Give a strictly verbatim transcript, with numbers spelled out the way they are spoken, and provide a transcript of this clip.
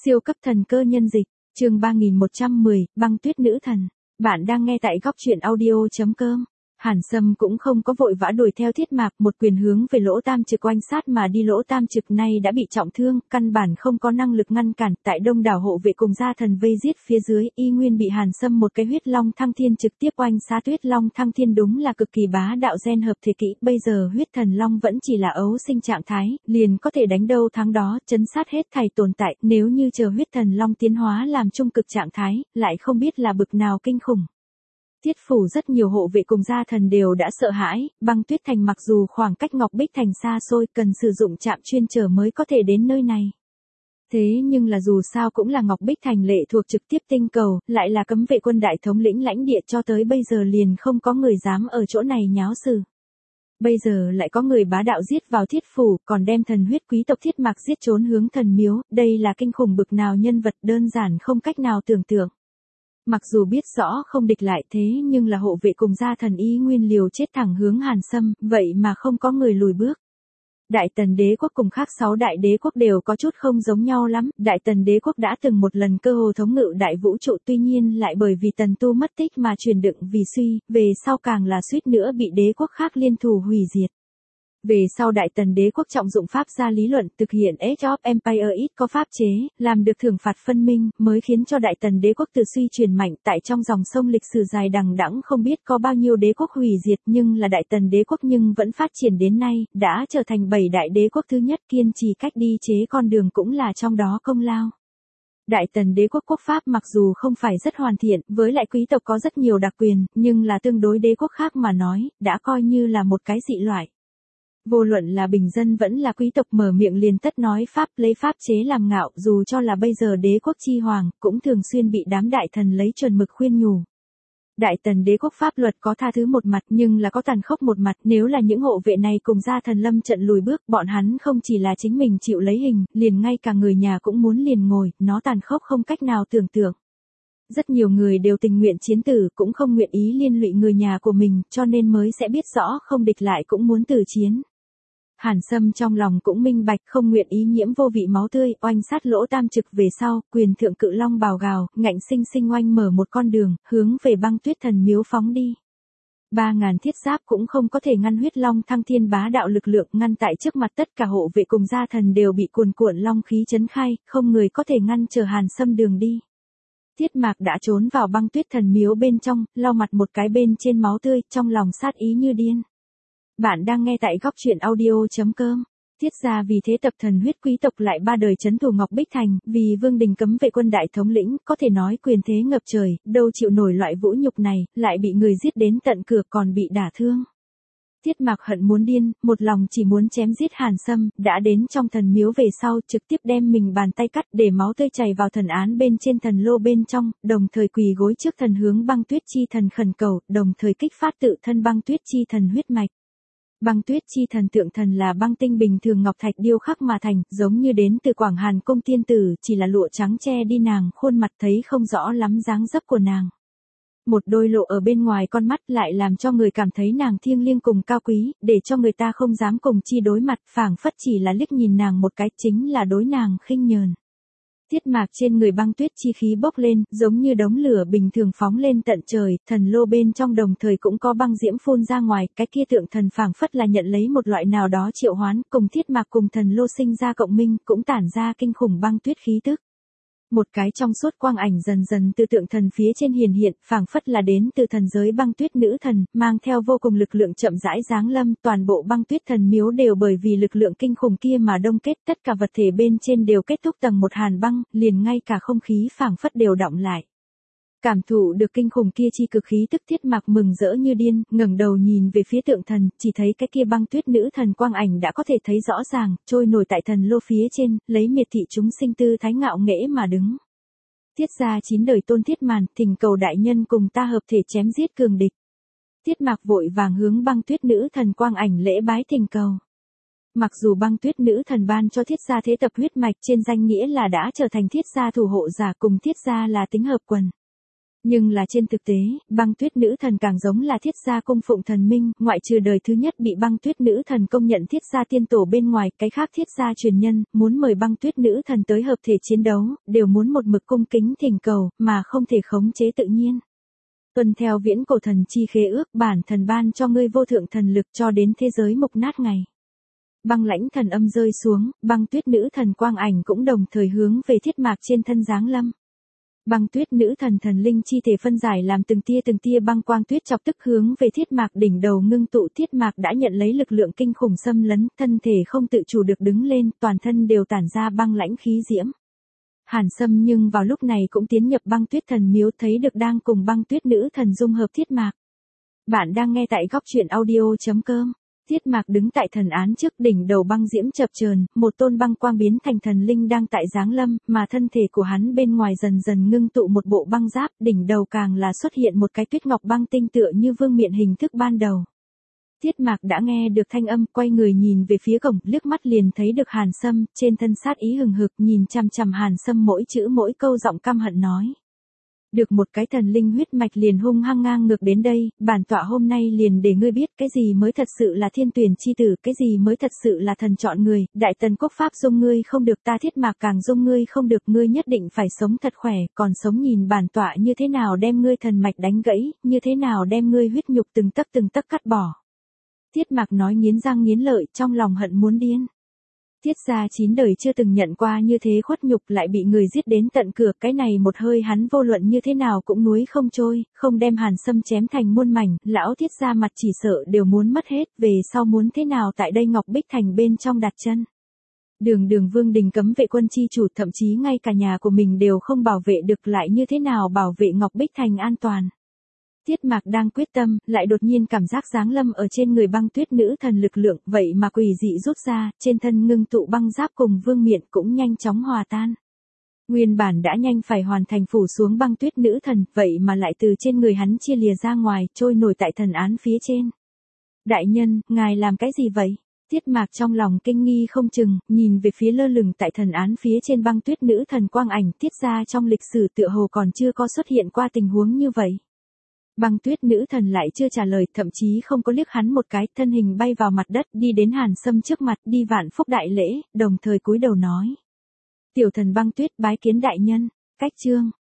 Siêu cấp thần cơ nhân dịch, chương ba nghìn một trăm mười, băng tuyết nữ thần. Bạn đang nghe tại góc truyện audio.com. Hàn Sâm cũng không có vội vã đuổi theo Thiết Mạc, một quyền hướng về Lỗ Tam Trực oanh sát mà đi. Lỗ Tam Trực nay đã bị trọng thương, căn bản không có năng lực ngăn cản, tại đông đảo hộ vệ cùng gia thần vây giết phía dưới, y nguyên bị Hàn Sâm một cái huyết long thăng thiên trực tiếp oanh sát. Huyết long thăng thiên đúng là cực kỳ bá đạo gen hợp thể kỹ, bây giờ huyết thần long vẫn chỉ là ấu sinh trạng thái, liền có thể đánh đâu thắng đó, chấn sát hết thảy tồn tại, nếu như chờ huyết thần long tiến hóa làm trung cực trạng thái, lại không biết là bực nào kinh khủng. Tiết phủ rất nhiều hộ vệ cùng gia thần đều đã sợ hãi, băng tuyết thành mặc dù khoảng cách Ngọc Bích thành xa xôi, cần sử dụng trạm chuyên chở mới có thể đến nơi này. Thế nhưng là dù sao cũng là Ngọc Bích thành lệ thuộc trực tiếp tinh cầu, lại là cấm vệ quân đại thống lĩnh lãnh địa, cho tới bây giờ liền không có người dám ở chỗ này nháo sự. Bây giờ lại có người bá đạo giết vào Thiết phủ, còn đem thần huyết quý tộc Thiết Mạc giết trốn hướng thần miếu, đây là kinh khủng bực nào nhân vật, đơn giản không cách nào tưởng tượng. Mặc dù biết rõ không địch lại, thế nhưng là hộ vệ cùng gia thần ý nguyên liều chết thẳng hướng Hàn Sâm, vậy mà không có người lùi bước. Đại Tần đế quốc cùng khác sáu đại đế quốc đều có chút không giống nhau lắm, Đại Tần đế quốc đã từng một lần cơ hồ thống ngự đại vũ trụ, tuy nhiên lại bởi vì Tần Tu mất tích mà truyền đựng vì suy, về sau càng là suýt nữa bị đế quốc khác liên thủ hủy diệt. Về sau Đại Tần đế quốc trọng dụng pháp gia lý luận, thực hiện Age of Empire ít có pháp chế, làm được thưởng phạt phân minh, mới khiến cho Đại Tần đế quốc từ suy truyền mạnh, tại trong dòng sông lịch sử dài đằng đẵng không biết có bao nhiêu đế quốc hủy diệt, nhưng là Đại Tần đế quốc nhưng vẫn phát triển đến nay, đã trở thành bảy đại đế quốc thứ nhất, kiên trì cách đi chế con đường cũng là trong đó công lao. Đại Tần đế quốc quốc pháp mặc dù không phải rất hoàn thiện, với lại quý tộc có rất nhiều đặc quyền, nhưng là tương đối đế quốc khác mà nói, đã coi như là một cái dị loại. Vô luận là bình dân vẫn là quý tộc mở miệng liền tất nói pháp, lấy pháp chế làm ngạo, dù cho là bây giờ đế quốc chi hoàng, cũng thường xuyên bị đám đại thần lấy chuẩn mực khuyên nhủ. Đại Tần đế quốc pháp luật có tha thứ một mặt nhưng là có tàn khốc một mặt, nếu là những hộ vệ này cùng gia thần lâm trận lùi bước, bọn hắn không chỉ là chính mình chịu lấy hình, liền ngay cả người nhà cũng muốn liền ngồi, nó tàn khốc không cách nào tưởng tượng. Rất nhiều người đều tình nguyện chiến tử, cũng không nguyện ý liên lụy người nhà của mình, cho nên mới sẽ biết rõ không địch lại cũng muốn tử chiến. Hàn Sâm trong lòng cũng minh bạch, không nguyện ý nhiễm vô vị máu tươi, oanh sát Lỗ Tam Trực về sau, quyền thượng cự long bào gào, ngạnh sinh sinh oanh mở một con đường, hướng về băng tuyết thần miếu phóng đi. Ba ngàn thiết giáp cũng không có thể ngăn huyết long thăng thiên bá đạo lực lượng, ngăn tại trước mặt tất cả hộ vệ cùng gia thần đều bị cuồn cuộn long khí chấn khai, không người có thể ngăn trở Hàn Sâm đường đi. Thiết Mạc đã trốn vào băng tuyết thần miếu bên trong, lau mặt một cái bên trên máu tươi, trong lòng sát ý như điên. Bạn đang nghe tại góc truyện audio.com. Tiết ra vì thế tập thần huyết quý tộc lại ba đời trấn thủ Ngọc Bích thành, vì Vương Đình cấm vệ quân đại thống lĩnh, có thể nói quyền thế ngập trời, đâu chịu nổi loại vũ nhục này, lại bị người giết đến tận cửa còn bị đả thương. Thiết Mạc hận muốn điên, một lòng chỉ muốn chém giết Hàn Sâm, đã đến trong thần miếu về sau, trực tiếp đem mình bàn tay cắt để máu tươi chảy vào thần án bên trên thần lô bên trong, đồng thời quỳ gối trước thần hướng băng tuyết chi thần khẩn cầu, đồng thời kích phát tự thân băng tuyết chi thần huyết mạch. Băng tuyết chi thần tượng thần là băng tinh bình thường ngọc thạch điêu khắc mà thành, giống như đến từ Quảng Hàn cung tiên tử, chỉ là lụa trắng che đi nàng khuôn mặt, thấy không rõ lắm dáng dấp của nàng. Một đôi lộ ở bên ngoài con mắt lại làm cho người cảm thấy nàng thiêng liêng cùng cao quý, để cho người ta không dám cùng chi đối mặt, phảng phất chỉ là liếc nhìn nàng một cái, chính là đối nàng khinh nhờn. Thiết Mạc trên người băng tuyết chi khí bốc lên, giống như đống lửa bình thường phóng lên tận trời, thần lô bên trong đồng thời cũng có băng diễm phun ra ngoài, cái kia tượng thần phảng phất là nhận lấy một loại nào đó triệu hoán, cùng Thiết Mạc cùng thần lô sinh ra cộng minh, cũng tản ra kinh khủng băng tuyết khí tức. Một cái trong suốt quang ảnh dần dần từ tượng thần phía trên hiển hiện, phảng phất là đến từ thần giới băng tuyết nữ thần, mang theo vô cùng lực lượng chậm rãi giáng lâm, toàn bộ băng tuyết thần miếu đều bởi vì lực lượng kinh khủng kia mà đông kết, tất cả vật thể bên trên đều kết thúc tầng một hàn băng, liền ngay cả không khí phảng phất đều đọng lại. Cảm thụ được kinh khủng kia chi cực khí tức, Thiết Mạc mừng rỡ như điên, ngẩng đầu nhìn về phía tượng thần, chỉ thấy cái kia băng tuyết nữ thần quang ảnh đã có thể thấy rõ ràng, trôi nổi tại thần lô phía trên, lấy miệt thị chúng sinh tư thái ngạo nghễ mà đứng. Tiết ra chín đời tôn Thiết Màn, thỉnh cầu đại nhân cùng ta hợp thể chém giết cường địch. Thiết Mạc vội vàng hướng băng tuyết nữ thần quang ảnh lễ bái thỉnh cầu. Mặc dù băng tuyết nữ thần ban cho Thiết gia thế tập huyết mạch trên danh nghĩa là đã trở thành Thiết gia thủ hộ giả, cùng Thiết gia là tính hợp quần. Nhưng là trên thực tế, băng tuyết nữ thần càng giống là thiết gia cung phụng thần minh, ngoại trừ đời thứ nhất bị băng tuyết nữ thần công nhận thiết gia tiên tổ bên ngoài, cái khác thiết gia truyền nhân, muốn mời băng tuyết nữ thần tới hợp thể chiến đấu, đều muốn một mực cung kính thỉnh cầu, mà không thể khống chế tự nhiên. Tuân theo viễn cổ thần chi khế ước, bản thần ban cho ngươi vô thượng thần lực cho đến thế giới mục nát ngày. Băng lãnh thần âm rơi xuống, băng tuyết nữ thần quang ảnh cũng đồng thời hướng về thiết mạc trên thân giáng lâm. Băng tuyết nữ thần thần linh chi thể phân giải làm từng tia từng tia băng quang tuyết chọc tức hướng về thiết mạc đỉnh đầu ngưng tụ. Thiết mạc đã nhận lấy lực lượng kinh khủng xâm lấn, thân thể không tự chủ được đứng lên, toàn thân đều tản ra băng lãnh khí diễm. Hàn Sâm nhưng vào lúc này cũng tiến nhập băng tuyết thần miếu, thấy được đang cùng băng tuyết nữ thần dung hợp thiết mạc. Bạn đang nghe tại góc truyện audio.com. Thiết mạc đứng tại thần án trước, đỉnh đầu băng diễm chập chờn, một tôn băng quang biến thành thần linh đang tại giáng lâm, mà thân thể của hắn bên ngoài dần dần ngưng tụ một bộ băng giáp, đỉnh đầu càng là xuất hiện một cái tuyết ngọc băng tinh tựa như vương miện hình thức ban đầu. Thiết mạc đã nghe được thanh âm, quay người nhìn về phía cổng, liếc mắt liền thấy được Hàn Sâm, trên thân sát ý hừng hực, nhìn chằm chằm Hàn Sâm mỗi chữ mỗi câu giọng căm hận nói. Được một cái thần linh huyết mạch liền hung hăng ngang ngược đến đây, bản tọa hôm nay liền để ngươi biết cái gì mới thật sự là thiên tuyển chi tử, cái gì mới thật sự là thần chọn người, đại tần quốc pháp dung ngươi không được, ta thiết mạc càng dung ngươi không được, ngươi nhất định phải sống thật khỏe, còn sống nhìn bản tọa như thế nào đem ngươi thần mạch đánh gãy, như thế nào đem ngươi huyết nhục từng tấc từng tấc cắt bỏ. Thiết mạc nói nghiến răng nghiến lợi, trong lòng hận muốn điên. Thiết gia chín đời chưa từng nhận qua như thế khuất nhục, lại bị người giết đến tận cửa, cái này một hơi hắn vô luận như thế nào cũng nuối không trôi, không đem Hàn Sâm chém thành muôn mảnh, lão thiết gia mặt chỉ sợ đều muốn mất hết, về sau muốn thế nào tại đây Ngọc Bích Thành bên trong đặt chân. Đường đường vương đình cấm vệ quân chi chủ, thậm chí ngay cả nhà của mình đều không bảo vệ được, lại như thế nào bảo vệ Ngọc Bích Thành an toàn. Thiết mạc đang quyết tâm, lại đột nhiên cảm giác giáng lâm ở trên người băng tuyết nữ thần lực lượng, vậy mà quỷ dị rút ra, trên thân ngưng tụ băng giáp cùng vương miện cũng nhanh chóng hòa tan. Nguyên bản đã nhanh phải hoàn thành phủ xuống băng tuyết nữ thần, vậy mà lại từ trên người hắn chia lìa ra ngoài, trôi nổi tại thần án phía trên. Đại nhân, ngài làm cái gì vậy? Thiết mạc trong lòng kinh nghi không chừng, nhìn về phía lơ lửng tại thần án phía trên băng tuyết nữ thần quang ảnh, thiết ra trong lịch sử tựa hồ còn chưa có xuất hiện qua tình huống như vậy. Băng tuyết nữ thần lại chưa trả lời, thậm chí không có liếc hắn một cái, thân hình bay vào mặt đất, đi đến Hàn Sâm trước mặt, đi vạn phúc đại lễ, đồng thời cúi đầu nói. Tiểu thần băng tuyết bái kiến đại nhân, cách chương.